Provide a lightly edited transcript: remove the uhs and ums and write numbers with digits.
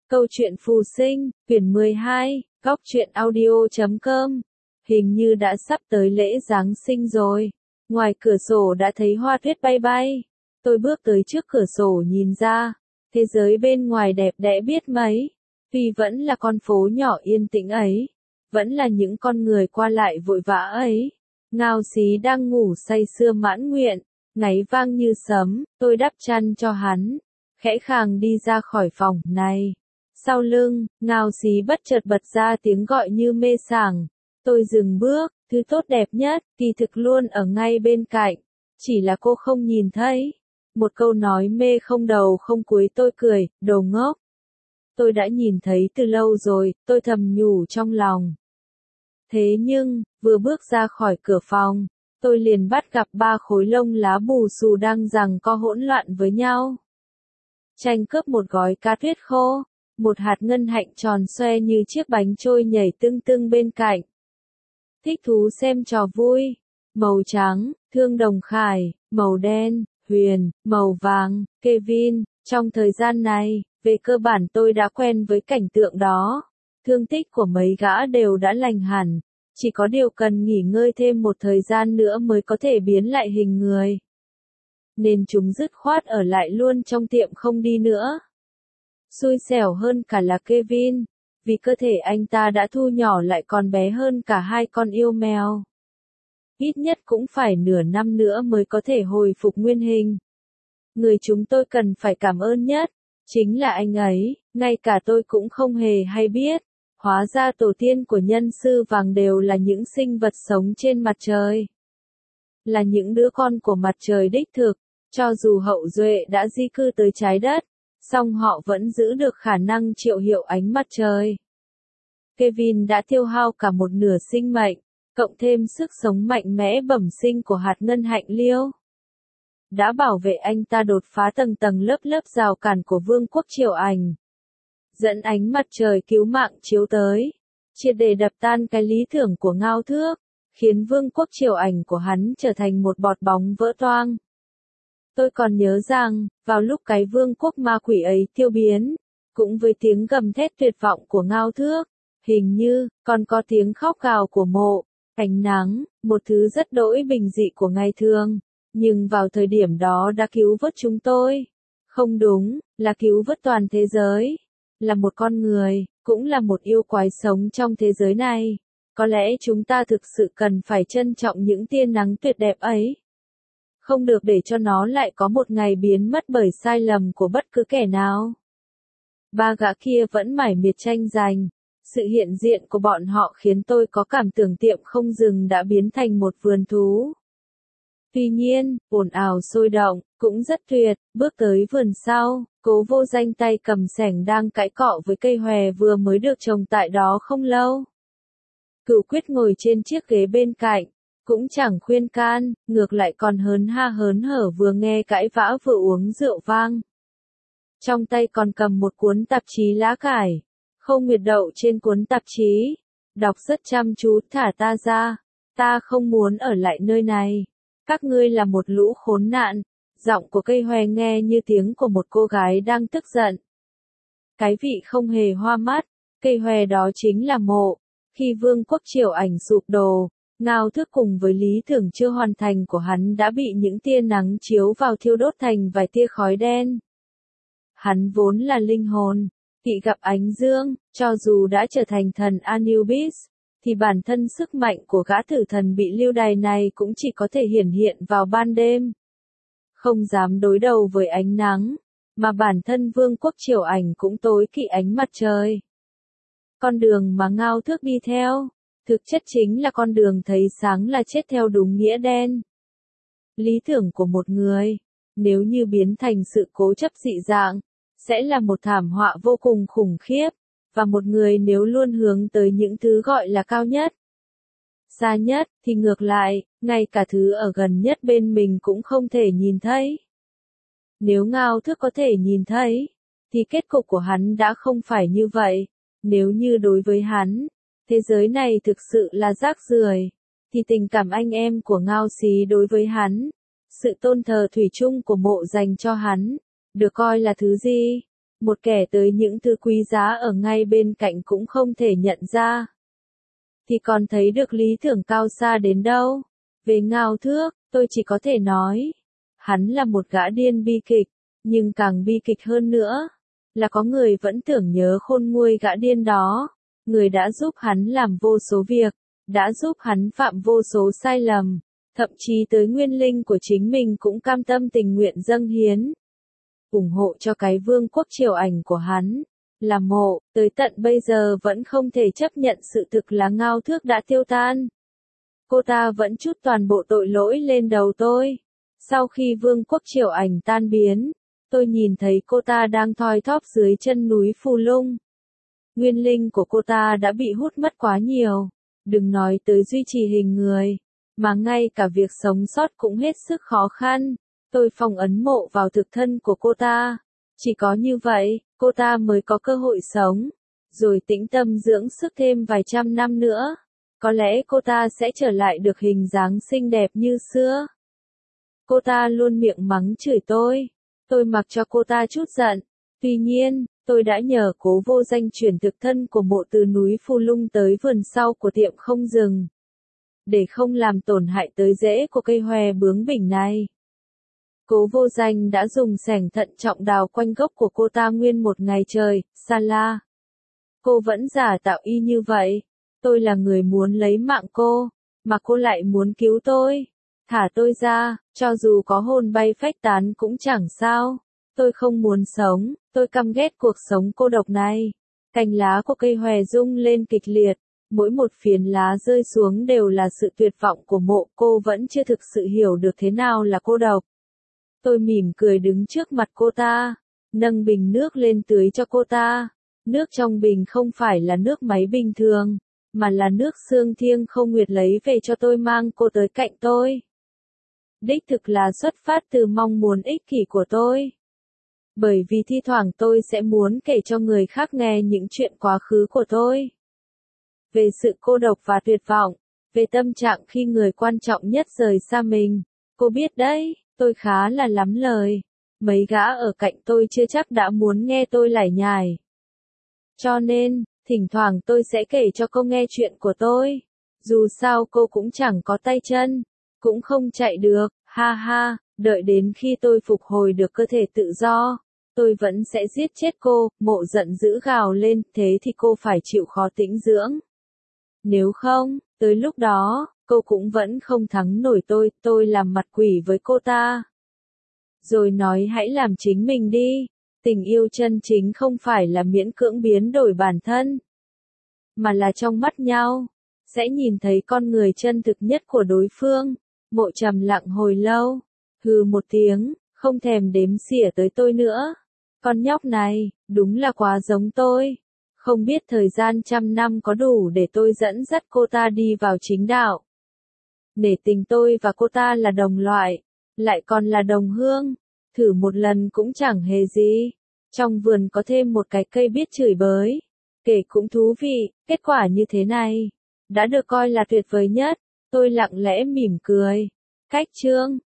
Câu chuyện phù sinh, quyển 12, góc truyện audio.com. Hình như đã sắp tới lễ Giáng sinh rồi. Ngoài cửa sổ đã thấy hoa tuyết bay bay. Tôi bước tới trước cửa sổ nhìn ra. Thế giới bên ngoài đẹp đẽ biết mấy. Tuy vẫn là con phố nhỏ yên tĩnh ấy. Vẫn là những con người qua lại vội vã ấy. Ngao Xí đang ngủ say sưa mãn nguyện. Ngáy vang như sấm, tôi đắp chăn cho hắn. Khẽ khàng đi ra khỏi phòng này. Sau lưng, Ngao Xí bất chợt bật ra tiếng gọi như mê sảng. Tôi dừng bước, thứ tốt đẹp nhất, kỳ thực luôn ở ngay bên cạnh. Chỉ là cô không nhìn thấy. Một câu nói mê không đầu không cuối. Tôi cười, đồ ngốc. Tôi đã nhìn thấy từ lâu rồi, tôi thầm nhủ trong lòng. Thế nhưng, vừa bước ra khỏi cửa phòng, tôi liền bắt gặp 3 khối lông lá bù xù đang giằng co hỗn loạn với nhau. Tranh cướp một gói cá tuyết khô, một hạt ngân hạnh tròn xoe như chiếc bánh trôi nhảy tưng tưng bên cạnh. Thích thú xem trò vui. Màu trắng, Thương Đồng Khải, màu đen, Huyền, màu vàng, Kevin. Trong thời gian này, về cơ bản tôi đã quen với cảnh tượng đó. Thương tích của mấy gã đều đã lành hẳn. Chỉ có điều cần nghỉ ngơi thêm một thời gian nữa mới có thể biến lại hình người. Nên chúng dứt khoát ở lại luôn trong tiệm không đi nữa. Xui xẻo hơn cả là Kevin, vì cơ thể anh ta đã thu nhỏ lại còn bé hơn cả 2 con yêu mèo. Ít nhất cũng phải nửa năm nữa mới có thể hồi phục nguyên hình. Người chúng tôi cần phải cảm ơn nhất, chính là anh ấy, ngay cả tôi cũng không hề hay biết. Hóa ra tổ tiên của nhân sư vàng đều là những sinh vật sống trên mặt trời. Là những đứa con của mặt trời đích thực, cho dù hậu duệ đã di cư tới trái đất, song họ vẫn giữ được khả năng triệu hiệu ánh mặt trời. Kevin đã tiêu hao cả một nửa sinh mệnh, cộng thêm sức sống mạnh mẽ bẩm sinh của hạt ngân hạnh liêu. Đã bảo vệ anh ta đột phá tầng tầng lớp lớp rào cản của vương quốc Triều Ảnh. Dẫn ánh mặt trời cứu mạng chiếu tới, triệt để đập tan cái lý tưởng của Ngao Thước, khiến vương quốc Triều Ảnh của hắn trở thành một bọt bóng vỡ toang. Tôi còn nhớ rằng, vào lúc cái vương quốc ma quỷ ấy tiêu biến, cũng với tiếng gầm thét tuyệt vọng của Ngao Thước, hình như, còn có tiếng khóc gào của Mộ, ánh nắng, một thứ rất đỗi bình dị của ngày thường, nhưng vào thời điểm đó đã cứu vớt chúng tôi. Không đúng, là cứu vớt toàn thế giới. Là một con người, cũng là một yêu quái sống trong thế giới này. Có lẽ chúng ta thực sự cần phải trân trọng những tia nắng tuyệt đẹp ấy. Không được để cho nó lại có một ngày biến mất bởi sai lầm của bất cứ kẻ nào. 3 gã kia vẫn mải miệt tranh giành. Sự hiện diện của bọn họ khiến tôi có cảm tưởng tiệm không dừng đã biến thành một vườn thú. Tuy nhiên, ồn ào sôi động, cũng rất tuyệt. Bước tới vườn sau, Cố Vô Danh tay cầm xẻng đang cãi cọ với cây hòe vừa mới được trồng tại đó không lâu. Cửu Quyết ngồi trên chiếc ghế bên cạnh, cũng chẳng khuyên can, ngược lại còn hớn ha hớn hở vừa nghe cãi vã vừa uống rượu vang. Trong tay còn cầm một cuốn tạp chí lá cải. Khâu Nguyệt đậu trên cuốn tạp chí, đọc rất chăm chú. Thả ta ra, ta không muốn ở lại nơi này. Các ngươi là một lũ khốn nạn. Giọng của cây hòe nghe như tiếng của một cô gái đang tức giận. Cái vị không hề hoa mắt, cây hòe đó chính là Mộ. Khi vương quốc Triều Ảnh sụp đổ, Ngao Thước cùng với lý tưởng chưa hoàn thành của hắn đã bị những tia nắng chiếu vào thiêu đốt thành vài tia khói đen. Hắn vốn là linh hồn, kỵ gặp ánh dương, cho dù đã trở thành thần Anubis, thì bản thân sức mạnh của gã tử thần bị lưu đày này cũng chỉ có thể hiển hiện vào ban đêm. Không dám đối đầu với ánh nắng, mà bản thân vương quốc Triều Ảnh cũng tối kỵ ánh mặt trời. Con đường mà Ngao Thước đi theo, thực chất chính là con đường thấy sáng là chết theo đúng nghĩa đen. Lý tưởng của một người, nếu như biến thành sự cố chấp dị dạng, sẽ là một thảm họa vô cùng khủng khiếp, và một người nếu luôn hướng tới những thứ gọi là cao nhất, xa nhất, thì ngược lại, ngay cả thứ ở gần nhất bên mình cũng không thể nhìn thấy. Nếu Ngao Thước có thể nhìn thấy, thì kết cục của hắn đã không phải như vậy. Nếu như đối với hắn, thế giới này thực sự là rác rưởi, thì tình cảm anh em của Ngao Xí đối với hắn, sự tôn thờ thủy chung của Mộ dành cho hắn, được coi là thứ gì? Một kẻ tới những thứ quý giá ở ngay bên cạnh cũng không thể nhận ra. Thì còn thấy được lý tưởng cao xa đến đâu. Về Ngao Thước, tôi chỉ có thể nói. Hắn là một gã điên bi kịch, nhưng càng bi kịch hơn nữa. Là có người vẫn tưởng nhớ khôn nguôi gã điên đó. Người đã giúp hắn làm vô số việc, đã giúp hắn phạm vô số sai lầm. Thậm chí tới nguyên linh của chính mình cũng cam tâm tình nguyện dâng hiến. Ủng hộ cho cái vương quốc triều ảnh của hắn. Là Mộ, tới tận bây giờ vẫn không thể chấp nhận sự thực là Ngao Thước đã tiêu tan. Cô ta vẫn trút toàn bộ tội lỗi lên đầu tôi. Sau khi vương quốc triều ảnh tan biến, tôi nhìn thấy cô ta đang thoi thóp dưới chân núi Phù Lung. Nguyên linh của cô ta đã bị hút mất quá nhiều. Đừng nói tới duy trì hình người, mà ngay cả việc sống sót cũng hết sức khó khăn. Tôi phong ấn mộ vào thực thân của cô ta. Chỉ có như vậy, cô ta mới có cơ hội sống. Rồi tĩnh tâm dưỡng sức thêm vài trăm năm nữa. Có lẽ cô ta sẽ trở lại được hình dáng xinh đẹp như xưa. Cô ta luôn miệng mắng chửi tôi. Tôi mặc cho cô ta chút giận. Tuy nhiên, tôi đã nhờ Cố Vô Danh chuyển thực thân của mộ từ núi Phù Lung tới vườn sau của tiệm không dừng. Để không làm tổn hại tới rễ của cây hòe bướng bỉnh này. Cố Vô Danh đã dùng xẻng thận trọng đào quanh gốc của cô ta nguyên một ngày trời. Sala. Cô vẫn giả tạo y như vậy. Tôi là người muốn lấy mạng cô, mà cô lại muốn cứu tôi. Thả tôi ra, cho dù có hồn bay phách tán cũng chẳng sao. Tôi không muốn sống, tôi căm ghét cuộc sống cô độc này. Cành lá của cây hòe rung lên kịch liệt, mỗi một phiến lá rơi xuống đều là sự tuyệt vọng của Mộ. Cô vẫn chưa thực sự hiểu được thế nào là cô độc. Tôi mỉm cười đứng trước mặt cô ta, nâng bình nước lên tưới cho cô ta. Nước trong bình không phải là nước máy bình thường, mà là nước Sương Thiêng Không Nguyệt lấy về cho tôi mang cô tới cạnh tôi. Đích thực là xuất phát từ mong muốn ích kỷ của tôi. Bởi vì thi thoảng tôi sẽ muốn kể cho người khác nghe những chuyện quá khứ của tôi. Về sự cô độc và tuyệt vọng, về tâm trạng khi người quan trọng nhất rời xa mình. Cô biết đấy, tôi khá là lắm lời. Mấy gã ở cạnh tôi chưa chắc đã muốn nghe tôi lải nhải. Cho nên, thỉnh thoảng tôi sẽ kể cho cô nghe chuyện của tôi. Dù sao cô cũng chẳng có tay chân, cũng không chạy được, ha ha, đợi đến khi tôi phục hồi được cơ thể tự do, tôi vẫn sẽ giết chết cô. Mộ giận dữ gào lên, thế thì cô phải chịu khó tĩnh dưỡng. Nếu không, tới lúc đó, cô cũng vẫn không thắng nổi tôi làm mặt quỷ với cô ta. Rồi nói hãy làm chính mình đi. Tình yêu chân chính không phải là miễn cưỡng biến đổi bản thân, mà là trong mắt nhau, sẽ nhìn thấy con người chân thực nhất của đối phương. Mộ trầm lặng hồi lâu, hừ một tiếng, không thèm đếm xỉa tới tôi nữa. Con nhóc này, đúng là quá giống tôi. Không biết thời gian 100 năm có đủ để tôi dẫn dắt cô ta đi vào chính đạo. Nể tình tôi và cô ta là đồng loại, lại còn là đồng hương. Thử một lần cũng chẳng hề gì. Trong vườn có thêm một cái cây biết chửi bới. Kể cũng thú vị, kết quả như thế này đã được coi là tuyệt vời nhất. Tôi lặng lẽ mỉm cười. Cách chương